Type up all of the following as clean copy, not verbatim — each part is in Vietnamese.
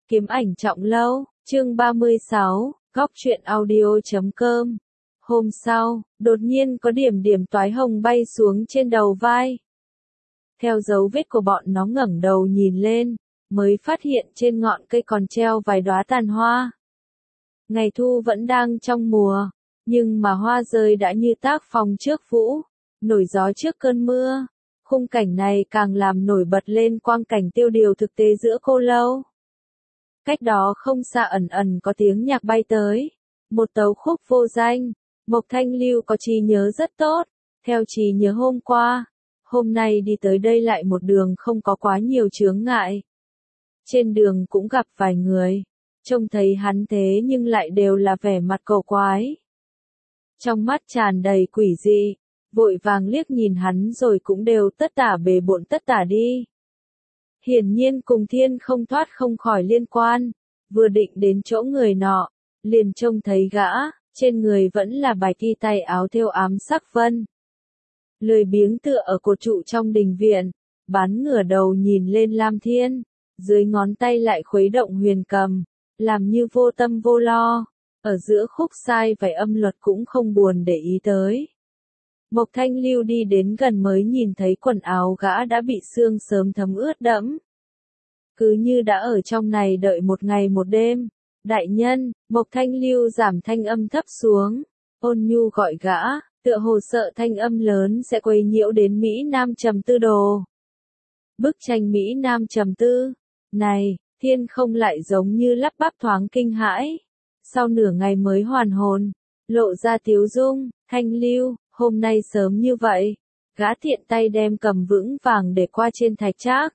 Kiếm ảnh trọng lâu, chương 36, góc truyện audio.com. Hôm sau, đột nhiên có điểm điểm toái hồng bay xuống trên đầu vai. Theo dấu vết của bọn nó ngẩng đầu nhìn lên, mới phát hiện trên ngọn cây còn treo vài đóa tàn hoa. Ngày thu vẫn đang trong mùa, nhưng mà hoa rơi đã như tác phong trước vũ, nổi gió trước cơn mưa. Khung cảnh này càng làm nổi bật lên quang cảnh tiêu điều thực tế giữa cô lâu. Cách đó không xa ẩn ẩn có tiếng nhạc bay tới, một tấu khúc vô danh. Mộc Thanh Lưu có trí nhớ rất tốt, theo trí nhớ hôm qua, hôm nay đi tới đây lại một đường không có quá nhiều chướng ngại. Trên đường cũng gặp vài người, trông thấy hắn thế nhưng lại đều là vẻ mặt cổ quái. Trong mắt tràn đầy quỷ dị, vội vàng liếc nhìn hắn rồi cũng đều tất tả bề bộn tất tả đi. Hiển nhiên cùng thiên không thoát không khỏi liên quan, vừa định đến chỗ người nọ, liền trông thấy gã, trên người vẫn là bài y tay áo thêu ám sắc vân. Lười biếng tựa ở cột trụ trong đình viện, bán ngửa đầu nhìn lên Lam Thiên, dưới ngón tay lại khuấy động huyền cầm, làm như vô tâm vô lo, ở giữa khúc sai vài âm luật cũng không buồn để ý tới. Mộc Thanh Lưu đi đến gần mới nhìn thấy quần áo gã đã bị sương sớm thấm ướt đẫm. Cứ như đã ở trong này đợi một ngày một đêm. Đại nhân, Mộc Thanh Lưu giảm thanh âm thấp xuống, ôn nhu gọi gã, tựa hồ sợ thanh âm lớn sẽ quấy nhiễu đến Mỹ Nam trầm tư đồ. Bức tranh Mỹ Nam trầm tư, này, thiên không lại giống như lắp bắp thoáng kinh hãi. Sau nửa ngày mới hoàn hồn, lộ ra tiếu dung, Thanh Lưu, hôm nay sớm như vậy, gã tiện tay đem cầm vững vàng để qua trên thạch trác.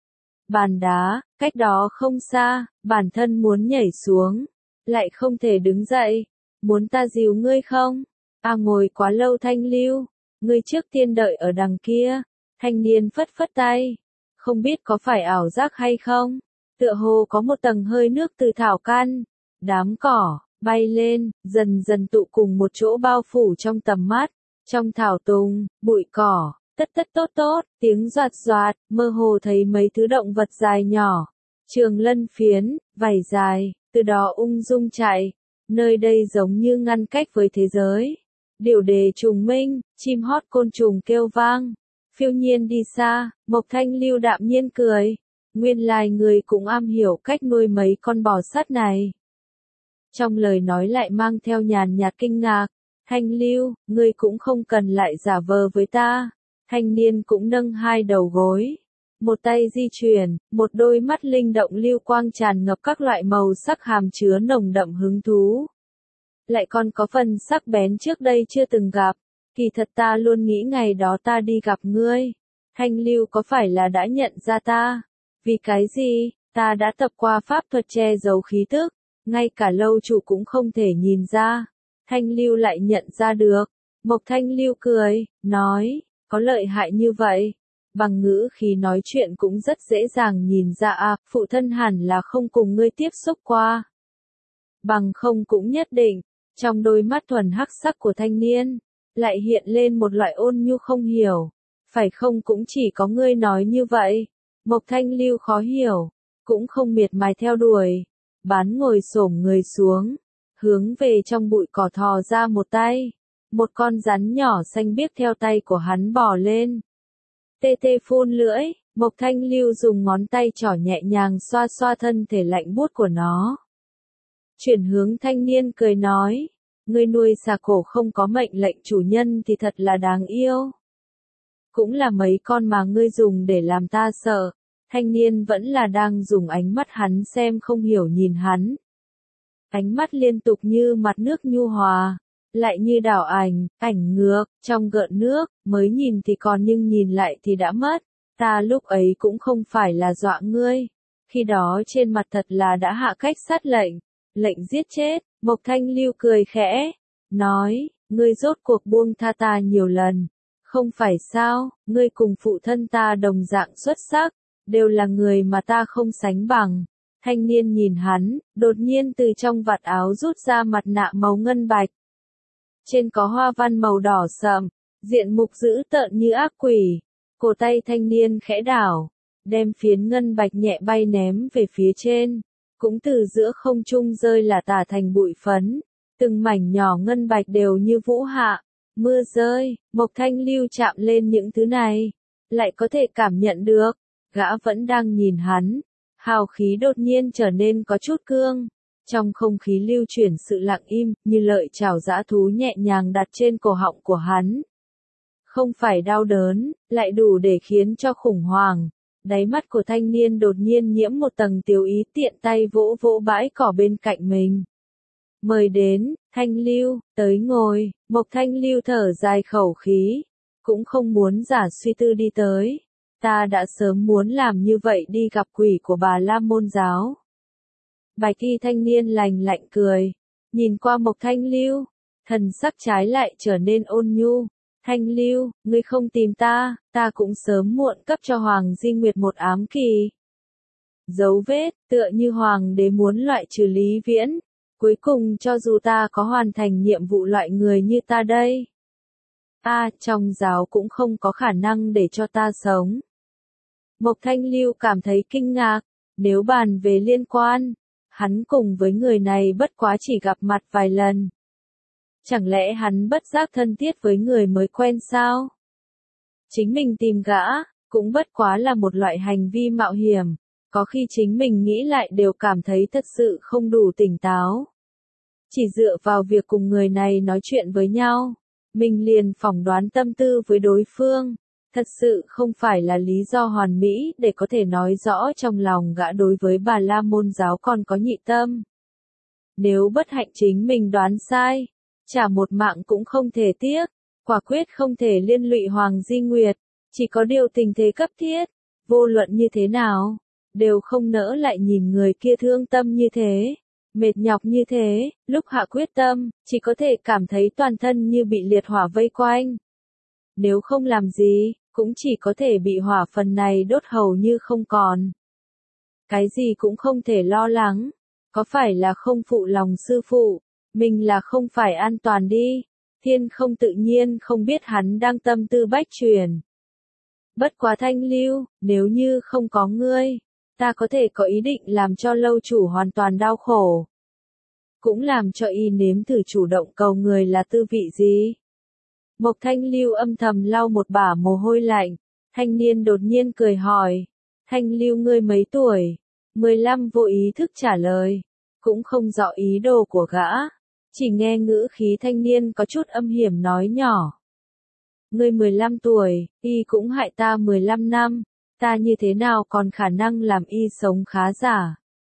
Bàn đá, cách đó không xa, bản thân muốn nhảy xuống, lại không thể đứng dậy, muốn ta dìu ngươi không? Ngồi quá lâu Thanh Lưu, ngươi trước tiên đợi ở đằng kia. Thanh niên phất phất tay, không biết có phải ảo giác hay không, tựa hồ có một tầng hơi nước từ thảo căn, đám cỏ, bay lên, dần dần tụ cùng một chỗ bao phủ trong tầm mắt, trong thảo tùng, bụi cỏ. Tất tất tốt tốt, tiếng doạt doạt, mơ hồ thấy mấy thứ động vật dài nhỏ, trường lân phiến, vảy dài, từ đó ung dung chạy, nơi đây giống như ngăn cách với thế giới. Điểu đề trùng minh, chim hót côn trùng kêu vang, phiêu nhiên đi xa, Mộc Thanh Lưu đạm nhiên cười, nguyên lai người cũng am hiểu cách nuôi mấy con bò sát này. Trong lời nói lại mang theo nhàn nhạt kinh ngạc, Thanh Lưu, ngươi cũng không cần lại giả vờ với ta. Thanh niên cũng nâng hai đầu gối, một tay di chuyển, một đôi mắt linh động lưu quang tràn ngập các loại màu sắc hàm chứa nồng đậm hứng thú. Lại còn có phần sắc bén trước đây chưa từng gặp, kỳ thật ta luôn nghĩ ngày đó ta đi gặp ngươi. Thanh Lưu có phải là đã nhận ra ta? Vì cái gì? Ta đã tập qua pháp thuật che giấu khí tức, ngay cả lâu chủ cũng không thể nhìn ra. Thanh Lưu lại nhận ra được. Mộc Thanh Lưu cười, nói. Có lợi hại như vậy, bằng ngữ khí nói chuyện cũng rất dễ dàng nhìn ra phụ thân hẳn là không cùng ngươi tiếp xúc qua. Bằng không cũng nhất định, trong đôi mắt thuần hắc sắc của thanh niên, lại hiện lên một loại ôn nhu không hiểu, phải không cũng chỉ có ngươi nói như vậy. Mộc Thanh Lưu khó hiểu, cũng không miệt mài theo đuổi, bán ngồi xổm người xuống, hướng về trong bụi cỏ thò ra một tay. Một con rắn nhỏ xanh biếc theo tay của hắn bò lên. Tê tê phun lưỡi, Mộc Thanh Lưu dùng ngón tay trỏ nhẹ nhàng xoa xoa thân thể lạnh buốt của nó. Chuyển hướng thanh niên cười nói, ngươi nuôi xà cổ không có mệnh lệnh chủ nhân thì thật là đáng yêu. Cũng là mấy con mà ngươi dùng để làm ta sợ. Thanh niên vẫn là đang dùng ánh mắt hắn xem không hiểu nhìn hắn. Ánh mắt liên tục như mặt nước nhu hòa. Lại như đảo ảnh ngược, trong gợn nước, mới nhìn thì còn nhưng nhìn lại thì đã mất. Ta lúc ấy cũng không phải là dọa ngươi. Khi đó trên mặt thật là đã hạ cách sát lệnh giết chết. Mộc Thanh Lưu cười khẽ, nói, ngươi rốt cuộc buông tha ta nhiều lần. Không phải sao, ngươi cùng phụ thân ta đồng dạng xuất sắc, đều là người mà ta không sánh bằng. Thanh niên nhìn hắn, đột nhiên từ trong vạt áo rút ra mặt nạ màu ngân bạch. Trên có hoa văn màu đỏ sậm, diện mục dữ tợn như ác quỷ. Cổ tay thanh niên khẽ đảo, đem phiến ngân bạch nhẹ bay ném về phía trên. cũng từ giữa không trung rơi là tả thành bụi phấn, từng mảnh nhỏ ngân bạch đều như vũ hạ, mưa rơi, Mộc Thanh Lưu chạm lên những thứ này, lại có thể cảm nhận được, gã vẫn đang nhìn hắn, hào khí đột nhiên trở nên có chút cương. Trong không khí lưu chuyển sự lặng im, như lợi chảo dã thú nhẹ nhàng đặt trên cổ họng của hắn. Không phải đau đớn, lại đủ để khiến cho khủng hoảng. Đáy mắt của thanh niên đột nhiên nhiễm một tầng tiêu ý, tiện tay vỗ vỗ bãi cỏ bên cạnh mình. Mời đến, Thanh Lưu, tới ngồi. Mộc Thanh Lưu thở dài khẩu khí, cũng không muốn giả suy tư đi tới. Ta đã sớm muốn làm như vậy, đi gặp quỷ của Bà La Môn giáo. Bạch y thanh niên lành lạnh cười, nhìn qua Mộc Thanh Lưu, thần sắc trái lại trở nên ôn nhu. Thanh Lưu, ngươi không tìm ta, ta cũng sớm muộn cấp cho Hoàng Di Nguyệt một ám kỳ. Dấu vết, tựa như Hoàng đế muốn loại trừ Lý Viễn, cuối cùng cho dù ta có hoàn thành nhiệm vụ loại người như ta đây. Trong giáo cũng không có khả năng để cho ta sống. Mộc Thanh Lưu cảm thấy kinh ngạc, nếu bàn về liên quan, hắn cùng với người này bất quá chỉ gặp mặt vài lần. Chẳng lẽ hắn bất giác thân thiết với người mới quen sao? Chính mình tìm gã, cũng bất quá là một loại hành vi mạo hiểm, có khi chính mình nghĩ lại đều cảm thấy thật sự không đủ tỉnh táo. Chỉ dựa vào việc cùng người này nói chuyện với nhau, mình liền phỏng đoán tâm tư với đối phương, thật sự không phải là lý do hoàn mỹ để có thể nói rõ trong lòng gã đối với Bà La Môn giáo còn có nhị tâm. Nếu bất hạnh chính mình đoán sai, trả một mạng cũng không thể tiếc, quả quyết không thể liên lụy Hoàng Di Nguyệt, chỉ có điều tình thế cấp thiết, vô luận như thế nào, đều không nỡ lại nhìn người kia thương tâm như thế, mệt nhọc như thế, lúc hạ quyết tâm, chỉ có thể cảm thấy toàn thân như bị liệt hỏa vây quanh. Nếu không làm gì, cũng chỉ có thể bị hỏa phần này đốt hầu như không còn. Cái gì cũng không thể lo lắng, có phải là không phụ lòng sư phụ, mình là không phải an toàn đi. Thiên không tự nhiên không biết hắn đang tâm tư bách truyền. Bất quá Thanh Lưu, nếu như không có ngươi, ta có thể có ý định làm cho lâu chủ hoàn toàn đau khổ. Cũng làm cho y nếm thử chủ động cầu người là tư vị gì. Mộc Thanh Lưu âm thầm lau một bả mồ hôi lạnh, thanh niên đột nhiên cười hỏi. Thanh Lưu ngươi mấy tuổi? 15 vô ý thức trả lời, cũng không rõ ý đồ của gã. Chỉ nghe ngữ khí thanh niên có chút âm hiểm nói nhỏ. Ngươi 15 tuổi, y cũng hại ta 15 năm, ta như thế nào còn khả năng làm y sống khá giả.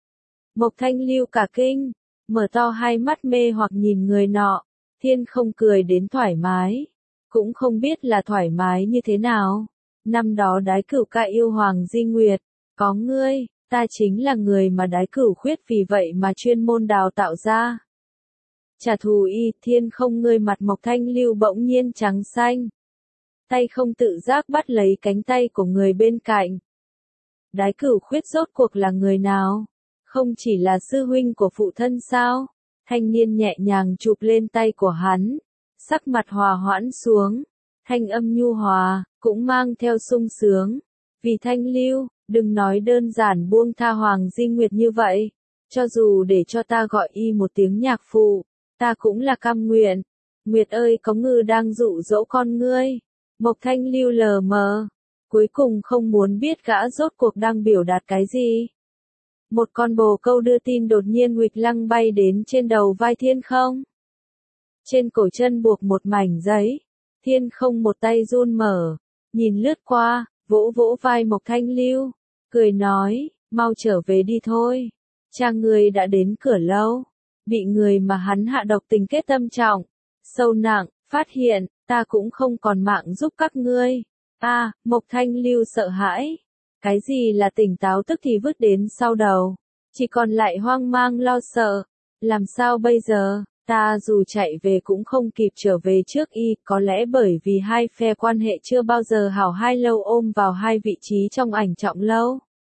Mộc Thanh Lưu cả kinh, mở to hai mắt mê hoặc nhìn người nọ, Thiên không cười đến thoải mái, cũng không biết là thoải mái như thế nào. Năm đó Đái Cửu ca yêu Hoàng Di Nguyệt, có ngươi, ta chính là người mà Đái Cửu khuyết vì vậy mà chuyên môn đào tạo ra. Trả thù y, Thiên không, ngươi mặt Mộc Thanh Lưu bỗng nhiên trắng xanh. Tay không tự giác bắt lấy cánh tay của người bên cạnh. Đái Cửu khuyết rốt cuộc là người nào? Không chỉ là sư huynh của phụ thân sao? Thanh niên nhẹ nhàng chụp lên tay của hắn, sắc mặt hòa hoãn xuống, thanh âm nhu hòa, cũng mang theo sung sướng. Vì Thanh Lưu, đừng nói đơn giản buông tha Hoàng Di Nguyệt như vậy, cho dù để cho ta gọi y một tiếng nhạc phụ, ta cũng là cam nguyện. Nguyệt ơi, có ngư đang dụ dỗ con ngươi. Mộc Thanh Lưu lờ mờ, cuối cùng không muốn biết gã rốt cuộc đang biểu đạt cái gì. Một con bồ câu đưa tin đột nhiên huỵch lăng bay đến trên đầu vai Thiên không. Trên cổ chân buộc một mảnh giấy, Thiên không một tay run mở, nhìn lướt qua, vỗ vỗ vai Mộc Thanh Lưu, cười nói, mau trở về đi thôi. Cha người đã đến cửa lâu, bị người mà hắn hạ độc tình kết tâm trọng, sâu nặng, phát hiện, ta cũng không còn mạng giúp các ngươi. Mộc Thanh Lưu sợ hãi. Cái gì là tỉnh táo tức thì vứt đến sau đầu, chỉ còn lại hoang mang lo sợ. Làm sao bây giờ, ta dù chạy về cũng không kịp trở về trước y, có lẽ bởi vì hai phe quan hệ chưa bao giờ hảo hai lâu ôm vào hai vị trí trong ảnh trọng lâu.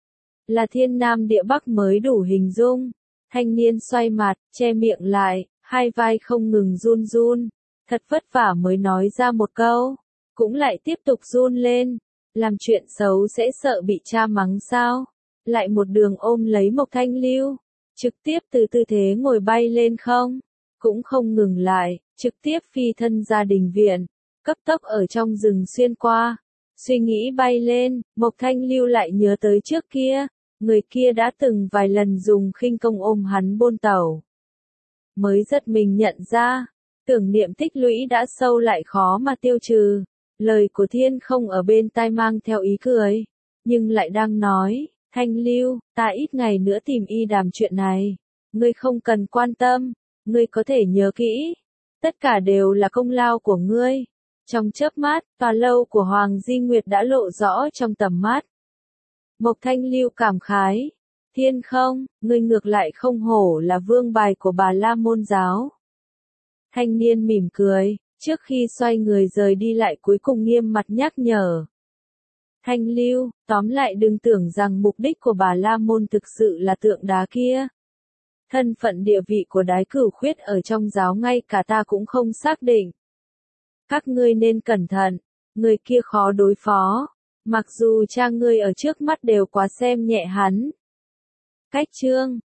Là thiên nam địa bắc mới đủ hình dung. Thanh niên xoay mặt, che miệng lại, hai vai không ngừng run run, thật vất vả mới nói ra một câu, cũng lại tiếp tục run lên. Làm chuyện xấu sẽ sợ bị cha mắng sao? Lại một đường ôm lấy Mộc Thanh Lưu, trực tiếp từ tư thế ngồi bay lên không, cũng không ngừng lại, trực tiếp phi thân ra đình viện, cấp tốc ở trong rừng xuyên qua. Suy nghĩ bay lên, Mộc Thanh Lưu lại nhớ tới trước kia, người kia đã từng vài lần dùng khinh công ôm hắn bôn tẩu. Mới giật mình nhận ra, tưởng niệm tích lũy đã sâu lại khó mà tiêu trừ. Lời của Thiên không ở bên tai mang theo ý cười, nhưng lại đang nói, Thanh Lưu, ta ít ngày nữa tìm y đàm chuyện này. Ngươi không cần quan tâm, ngươi có thể nhớ kỹ. Tất cả đều là công lao của ngươi. Trong chớp mắt, tòa lâu của Hoàng Di Nguyệt đã lộ rõ trong tầm mắt. Mộc Thanh Lưu cảm khái, Thiên không, ngươi ngược lại không hổ là vương bài của Bà La Môn giáo. Thanh niên mỉm cười, trước khi xoay người rời đi lại cuối cùng nghiêm mặt nhắc nhở. Thanh Lưu, tóm lại đừng tưởng rằng mục đích của Bà La Môn thực sự là tượng đá kia. Thân phận địa vị của Đái Cửu Khuyết ở trong giáo ngay cả ta cũng không xác định. Các ngươi nên cẩn thận, người kia khó đối phó, mặc dù cha ngươi ở trước mắt đều quá xem nhẹ hắn. Cách chương